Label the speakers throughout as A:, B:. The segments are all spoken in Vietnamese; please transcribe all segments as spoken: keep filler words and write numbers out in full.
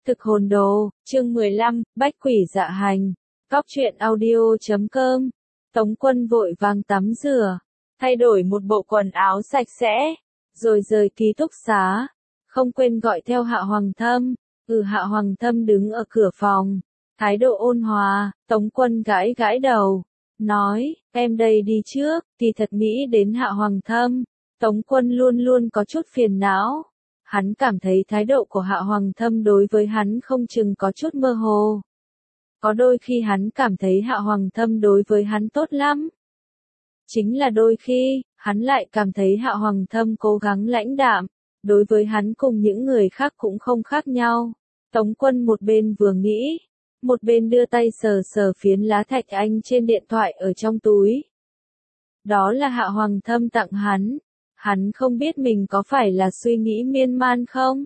A: Thực hồn đồ, chương mười lăm, Bách quỷ dạ hành. Cóc truyện audio chấm com. Tống Quân vội vàng tắm rửa, thay đổi một bộ quần áo sạch sẽ, rồi rời ký túc xá. Không quên gọi theo Hạ Hoàng Thâm. Ừ Hạ Hoàng Thâm đứng ở cửa phòng, thái độ ôn hòa. Tống Quân gãi gãi đầu, nói, em đây đi trước. Thì thật nghĩ đến Hạ Hoàng Thâm, Tống Quân luôn luôn có chút phiền não. Hắn cảm thấy thái độ của Hạ Hoàng Thâm đối với hắn không chừng có chút mơ hồ. Có đôi khi hắn cảm thấy Hạ Hoàng Thâm đối với hắn tốt lắm. Chính là đôi khi, hắn lại cảm thấy Hạ Hoàng Thâm cố gắng lãnh đạm, đối với hắn cùng những người khác cũng không khác nhau. Tống Quân một bên vừa nghĩ, một bên đưa tay sờ sờ phiến lá thạch anh trên điện thoại ở trong túi. Đó là Hạ Hoàng Thâm tặng hắn. Hắn không biết mình có phải là suy nghĩ miên man không?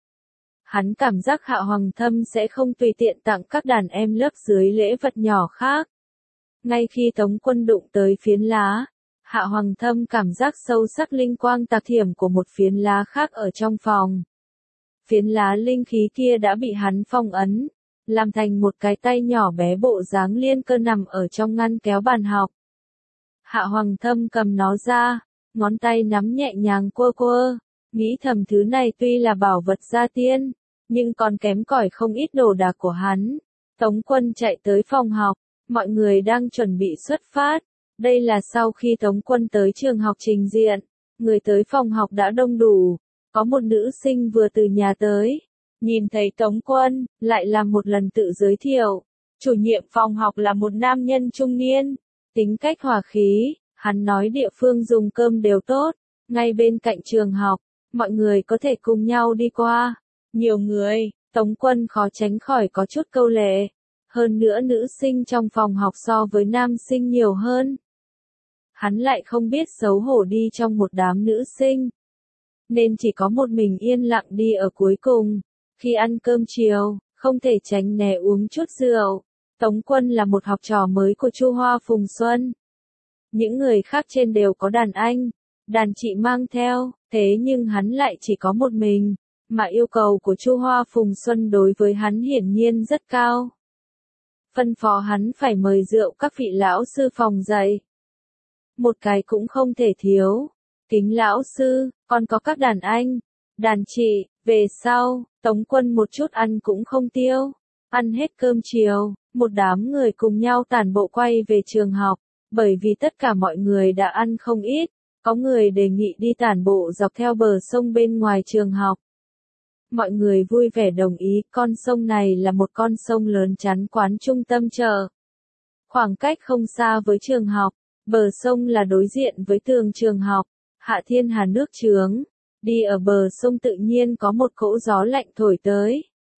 A: Hắn cảm giác Hạ Hoàng Thâm sẽ không tùy tiện tặng các đàn em lớp dưới lễ vật nhỏ khác. Ngay khi Tống Quân đụng tới phiến lá, Hạ Hoàng Thâm cảm giác sâu sắc linh quang tạc thiểm của một phiến lá khác ở trong phòng. Phiến lá linh khí kia đã bị hắn phong ấn, làm thành một cái tay nhỏ bé bộ dáng liên cơ nằm ở trong ngăn kéo bàn học. Hạ Hoàng Thâm cầm nó ra, ngón tay nắm nhẹ nhàng quơ quơ, nghĩ thầm thứ này tuy là bảo vật gia tiên, nhưng còn kém cỏi không ít đồ đạc của hắn. Tống Quân chạy tới phòng học, mọi người đang chuẩn bị xuất phát. Đây là sau khi Tống Quân tới trường học trình diện, người tới phòng học đã đông đủ. Có một nữ sinh vừa từ nhà tới, nhìn thấy Tống Quân, lại làm một lần tự giới thiệu. Chủ nhiệm phòng học là một nam nhân trung niên, tính cách hòa khí. Hắn nói địa phương dùng cơm đều tốt, ngay bên cạnh trường học, mọi người có thể cùng nhau đi qua. Nhiều người, Tống Quân khó tránh khỏi có chút câu lệ. Hơn nữa nữ sinh trong phòng học so với nam sinh nhiều hơn. Hắn lại không biết xấu hổ đi trong một đám nữ sinh, nên chỉ có một mình yên lặng đi ở cuối cùng. Khi ăn cơm chiều, không thể tránh né uống chút rượu. Tống Quân là một học trò mới của Chu Hoa Phùng Xuân. Những người khác trên đều có đàn anh, đàn chị mang theo, thế nhưng hắn lại chỉ có một mình, mà yêu cầu của Chu Hoa Phùng Xuân đối với hắn hiển nhiên rất cao. Phân phó hắn phải mời rượu các vị lão sư phòng dạy. Một cái cũng không thể thiếu. Kính lão sư, còn có các đàn anh, đàn chị. Về sau, Tống Quân một chút ăn cũng không tiêu. Ăn hết cơm chiều, một đám người cùng nhau tản bộ quay về trường học. Bởi vì tất cả mọi người đã ăn không ít, có người đề nghị đi tản bộ dọc theo bờ sông bên ngoài trường học. Mọi người vui vẻ đồng ý, con sông này là một con sông lớn chắn quán trung tâm chợ. Khoảng cách không xa với trường học, bờ sông là đối diện với tường trường học, hạ thiên hà nước chướng. Đi ở bờ sông tự nhiên có một cỗ gió lạnh thổi tới.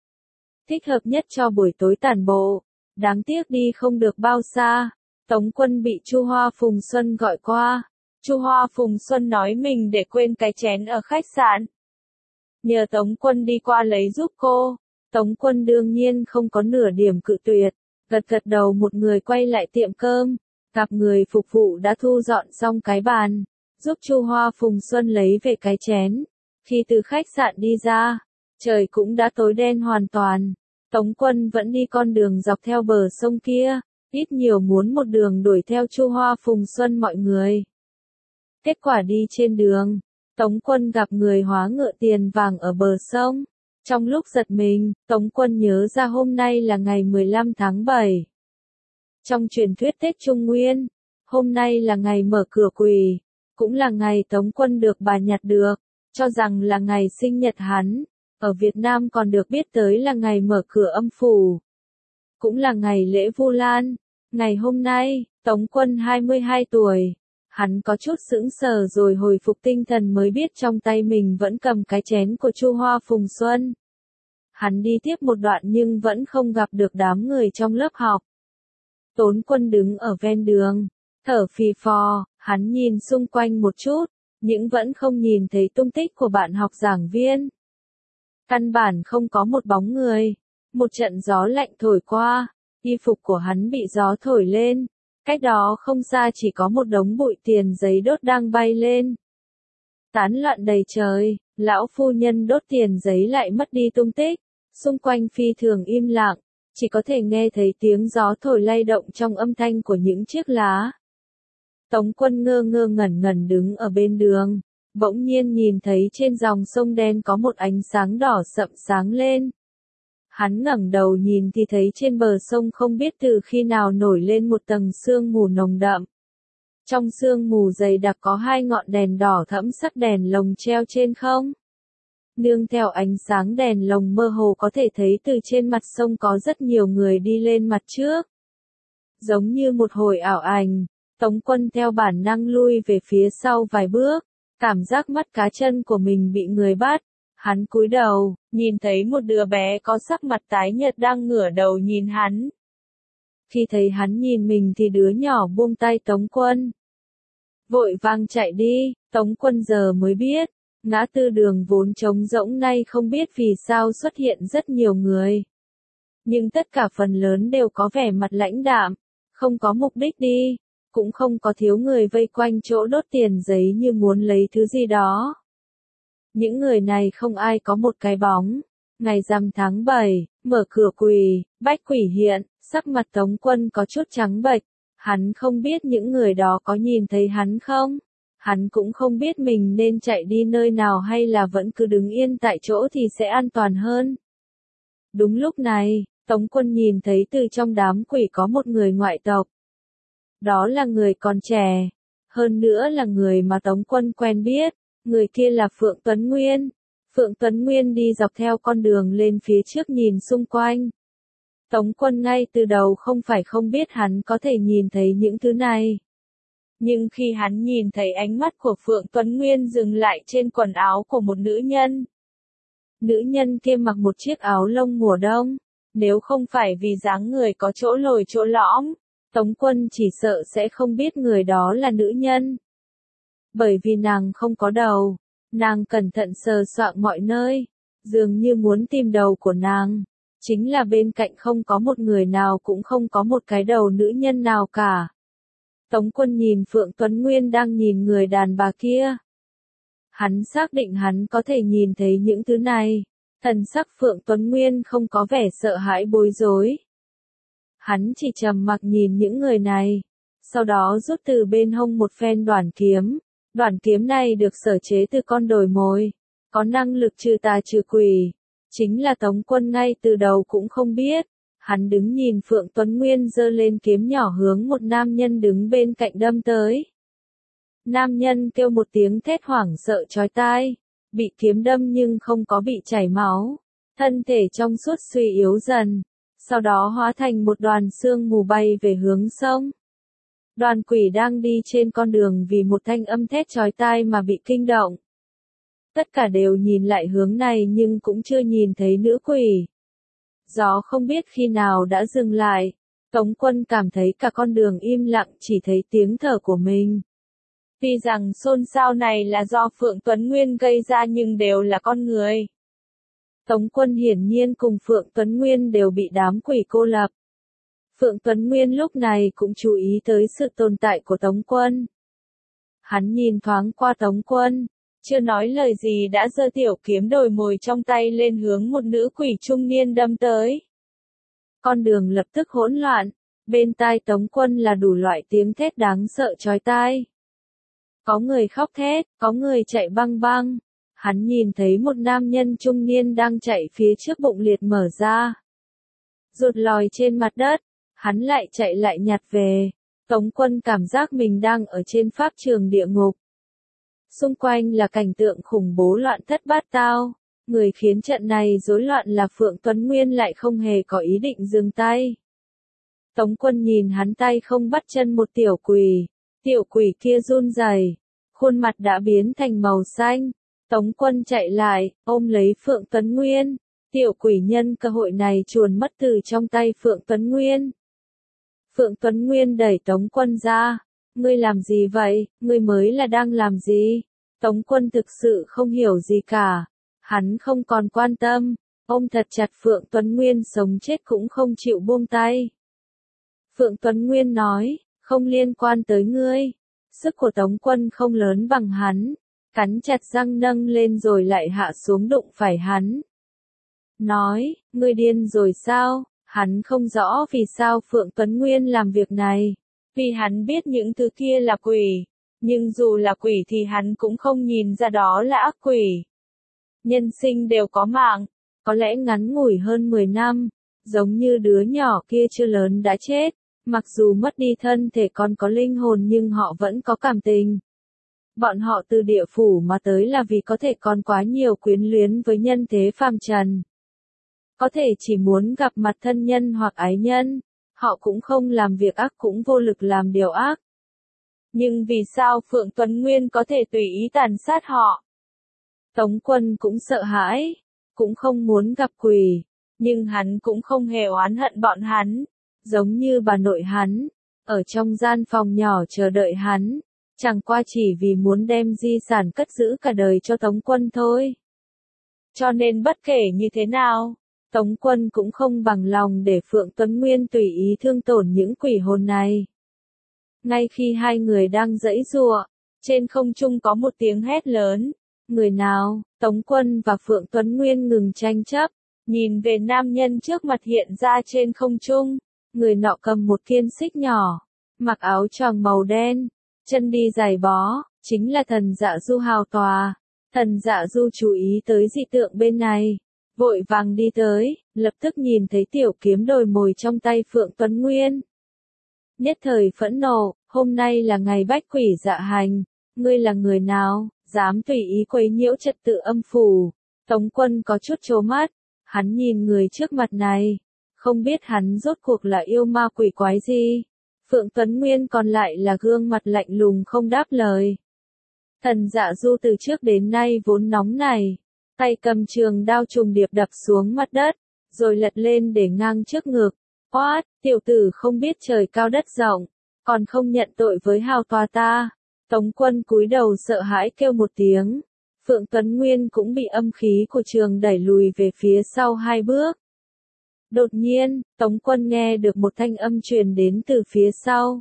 A: Thích hợp nhất cho buổi tối tản bộ, đáng tiếc đi không được bao xa. Tống Quân bị Chu Hoa Phùng Xuân gọi qua. Chu Hoa Phùng Xuân nói mình để quên cái chén ở khách sạn. Nhờ Tống Quân đi qua lấy giúp cô. Tống Quân đương nhiên không có nửa điểm cự tuyệt. Gật gật đầu một người quay lại tiệm cơm. Gặp người phục vụ đã thu dọn xong cái bàn, giúp Chu Hoa Phùng Xuân lấy về cái chén. Khi từ khách sạn đi ra, trời cũng đã tối đen hoàn toàn. Tống Quân vẫn đi con đường dọc theo bờ sông kia. Ít nhiều muốn một đường đuổi theo Chu Hoa Phùng Xuân mọi người. Kết quả đi trên đường, Tống Quân gặp người hóa ngựa tiền vàng ở bờ sông. Trong lúc giật mình, Tống Quân nhớ ra hôm nay là ngày mười lăm tháng bảy. Trong truyền thuyết Tết Trung Nguyên, hôm nay là ngày mở cửa quỷ, cũng là ngày Tống Quân được bà nhặt được, cho rằng là ngày sinh nhật hắn. Ở Việt Nam còn được biết tới là ngày mở cửa âm phủ, cũng là ngày lễ Vu Lan. Ngày hôm nay, Tống Quân hai mươi hai tuổi, hắn có chút sững sờ rồi hồi phục tinh thần mới biết trong tay mình vẫn cầm cái chén của Chu Hoa Phùng Xuân. Hắn đi tiếp một đoạn nhưng vẫn không gặp được đám người trong lớp học. Tống Quân đứng ở ven đường, thở phì phò, hắn nhìn xung quanh một chút, nhưng vẫn không nhìn thấy tung tích của bạn học giảng viên. Căn bản không có một bóng người. Một trận gió lạnh thổi qua, y phục của hắn bị gió thổi lên. Cách đó không xa chỉ có một đống bụi tiền giấy đốt đang bay lên. Tán loạn đầy trời, lão phu nhân đốt tiền giấy lại mất đi tung tích. Xung quanh phi thường im lặng, chỉ có thể nghe thấy tiếng gió thổi lay động trong âm thanh của những chiếc lá. Tống Quân ngơ ngơ ngẩn ngẩn đứng ở bên đường, bỗng nhiên nhìn thấy trên dòng sông đen có một ánh sáng đỏ sậm sáng lên. Hắn ngẩng đầu nhìn thì thấy trên bờ sông không biết từ khi nào nổi lên một tầng sương mù nồng đậm. Trong sương mù dày đặc có hai ngọn đèn đỏ thẫm sắc đèn lồng treo trên không. Nương theo ánh sáng đèn lồng mơ hồ có thể thấy từ trên mặt sông có rất nhiều người đi lên mặt trước. Giống như một hồi ảo ảnh, Tống Quân theo bản năng lui về phía sau vài bước, cảm giác mắt cá chân của mình bị người bắt. Hắn cúi đầu, nhìn thấy một đứa bé có sắc mặt tái nhợt đang ngửa đầu nhìn hắn. Khi thấy hắn nhìn mình thì đứa nhỏ buông tay Tống Quân. Vội vàng chạy đi, Tống Quân giờ mới biết, ngã tư đường vốn trống rỗng nay không biết vì sao xuất hiện rất nhiều người. Nhưng tất cả phần lớn đều có vẻ mặt lãnh đạm, không có mục đích đi, cũng không có thiếu người vây quanh chỗ đốt tiền giấy như muốn lấy thứ gì đó. Những người này không ai có một cái bóng. Ngày rằm tháng bảy, mở cửa quỳ, Bách Quỷ hiện, sắc mặt Tống Quân có chút trắng bệch. Hắn không biết những người đó có nhìn thấy hắn không. Hắn cũng không biết mình nên chạy đi nơi nào hay là vẫn cứ đứng yên tại chỗ thì sẽ an toàn hơn. Đúng lúc này, Tống Quân nhìn thấy từ trong đám quỷ có một người ngoại tộc. Đó là người còn trẻ, hơn nữa là người mà Tống Quân quen biết, người kia là Phượng Tuấn Nguyên. Phượng Tuấn Nguyên đi dọc theo con đường lên phía trước nhìn xung quanh. Tống Quân ngay từ đầu không phải không biết hắn có thể nhìn thấy những thứ này. Nhưng khi hắn nhìn thấy ánh mắt của Phượng Tuấn Nguyên dừng lại trên quần áo của một nữ nhân. Nữ nhân kia mặc một chiếc áo lông mùa đông, nếu không phải vì dáng người có chỗ lồi chỗ lõm, Tống Quân chỉ sợ sẽ không biết người đó là nữ nhân. Bởi vì nàng không có đầu, nàng cẩn thận sờ soạng mọi nơi, dường như muốn tìm đầu của nàng. Chính là bên cạnh không có một người nào cũng không có một cái đầu nữ nhân nào cả. Tống Quân nhìn Phượng Tuấn Nguyên đang nhìn người đàn bà kia. Hắn xác định hắn có thể nhìn thấy những thứ này. Thần sắc Phượng Tuấn Nguyên không có vẻ sợ hãi bối rối. Hắn chỉ trầm mặc nhìn những người này. Sau đó rút từ bên hông một phen đoản kiếm. Đoản kiếm này được sở chế từ con đồi mồi. Có năng lực trừ tà trừ quỷ. Chính là Tống Quân ngay từ đầu cũng không biết. Hắn đứng nhìn Phượng Tuấn Nguyên giơ lên kiếm nhỏ hướng một nam nhân đứng bên cạnh đâm tới. Nam nhân kêu một tiếng thét hoảng sợ chói tai, bị kiếm đâm nhưng không có bị chảy máu, thân thể trong suốt suy yếu dần, sau đó hóa thành một đoàn sương mù bay về hướng sông. Đoàn quỷ đang đi trên con đường vì một thanh âm thét chói tai mà bị kinh động. Tất cả đều nhìn lại hướng này nhưng cũng chưa nhìn thấy nữ quỷ. Gió không biết khi nào đã dừng lại, Tống Quân cảm thấy cả con đường im lặng chỉ thấy tiếng thở của mình. Tuy rằng xôn xao này là do Phượng Tuấn Nguyên gây ra nhưng đều là con người. Tống Quân hiển nhiên cùng Phượng Tuấn Nguyên đều bị đám quỷ cô lập. Phượng Tuấn Nguyên lúc này cũng chú ý tới sự tồn tại của Tống Quân. Hắn nhìn thoáng qua Tống Quân, chưa nói lời gì đã giơ tiểu kiếm đồi mồi trong tay lên hướng một nữ quỷ trung niên đâm tới. Con đường lập tức hỗn loạn, bên tai Tống Quân là đủ loại tiếng thét đáng sợ chói tai. Có người khóc thét, có người chạy băng băng. Hắn nhìn thấy một nam nhân trung niên đang chạy phía trước bụng liệt mở ra. Rụt lòi trên mặt đất, hắn lại chạy lại nhặt về. Tống Quân cảm giác mình đang ở trên pháp trường địa ngục. Xung quanh là cảnh tượng khủng bố loạn thất bát tao. Người khiến trận này rối loạn là Phượng Tuấn Nguyên lại không hề có ý định dừng tay. Tống Quân nhìn hắn tay không bắt chân một tiểu quỷ. Tiểu quỷ kia run rẩy, khuôn mặt đã biến thành màu xanh. Tống Quân chạy lại, ôm lấy Phượng Tuấn Nguyên. Tiểu quỷ nhân cơ hội này chuồn mất từ trong tay Phượng Tuấn Nguyên. Phượng Tuấn Nguyên đẩy Tống Quân ra. Ngươi làm gì vậy, ngươi mới là đang làm gì? Tống Quân thực sự không hiểu gì cả. Hắn không còn quan tâm, ôm thật chặt Phượng Tuấn Nguyên sống chết cũng không chịu buông tay. Phượng Tuấn Nguyên nói, không liên quan tới ngươi. Sức của Tống Quân không lớn bằng hắn, cắn chặt răng nâng lên rồi lại hạ xuống đụng phải hắn. nói, ngươi điên rồi sao? Hắn không rõ vì sao Phượng Tuấn Nguyên làm việc này. Vì hắn biết những thứ kia là quỷ. Nhưng dù là quỷ thì hắn cũng không nhìn ra đó là ác quỷ. Nhân sinh đều có mạng, có lẽ ngắn ngủi hơn mười năm, giống như đứa nhỏ kia chưa lớn đã chết, mặc dù mất đi thân thể còn có linh hồn nhưng họ vẫn có cảm tình. Bọn họ từ địa phủ mà tới là vì có thể còn quá nhiều quyến luyến với nhân thế phàm trần. Có thể chỉ muốn gặp mặt thân nhân hoặc ái nhân, họ cũng không làm việc ác cũng vô lực làm điều ác. Nhưng vì sao Phượng Tuấn Nguyên có thể tùy ý tàn sát họ? Tống Quân cũng sợ hãi, cũng không muốn gặp quỷ, nhưng hắn cũng không hề oán hận bọn hắn, giống như bà nội hắn, ở trong gian phòng nhỏ chờ đợi hắn, chẳng qua chỉ vì muốn đem di sản cất giữ cả đời cho Tống Quân thôi. Cho nên bất kể như thế nào, Tống Quân cũng không bằng lòng để Phượng Tuấn Nguyên tùy ý thương tổn những quỷ hồn này. Ngay khi hai người đang giãy giụa, trên không trung có một tiếng hét lớn. Người nào? Tống Quân và Phượng Tuấn Nguyên ngừng tranh chấp, nhìn về nam nhân trước mặt hiện ra trên không trung. Người nọ cầm một kiên xích nhỏ, mặc áo choàng màu đen, chân đi giày bó, chính là Thần Dạ Du hào tòa. Thần Dạ Du chú ý tới dị tượng bên này, vội vàng đi tới, lập tức nhìn thấy tiểu kiếm đồi mồi trong tay Phượng Tuấn Nguyên. Nhất thời phẫn nộ, hôm nay là ngày bách quỷ dạ hành, ngươi là người nào, dám tùy ý quấy nhiễu trật tự âm phủ. Tống Quân có chút trố mắt, hắn nhìn người trước mặt này, không biết hắn rốt cuộc là yêu ma quỷ quái gì. Phượng Tuấn Nguyên còn lại là gương mặt lạnh lùng không đáp lời. Thần Dạ Du từ trước đến nay vốn nóng này, tay cầm trường đao trùng điệp đập xuống mặt đất, rồi lật lên để ngang trước ngực. Oát, tiểu tử không biết trời cao đất rộng, còn không nhận tội với hào tòa ta. Tống Quân cúi đầu sợ hãi kêu một tiếng. Phượng Tuấn Nguyên cũng bị âm khí của trường đẩy lùi về phía sau hai bước. Đột nhiên, Tống Quân nghe được một thanh âm truyền đến từ phía sau.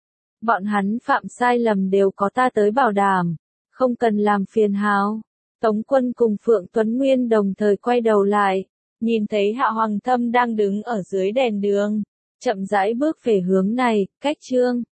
A: Bọn hắn phạm sai lầm đều có ta tới bảo đảm, không cần làm phiền hào. Tống Quân cùng Phượng Tuấn Nguyên đồng thời quay đầu lại, nhìn thấy Hạ Hoàng Thâm đang đứng ở dưới đèn đường, chậm rãi bước về hướng này, cách Trương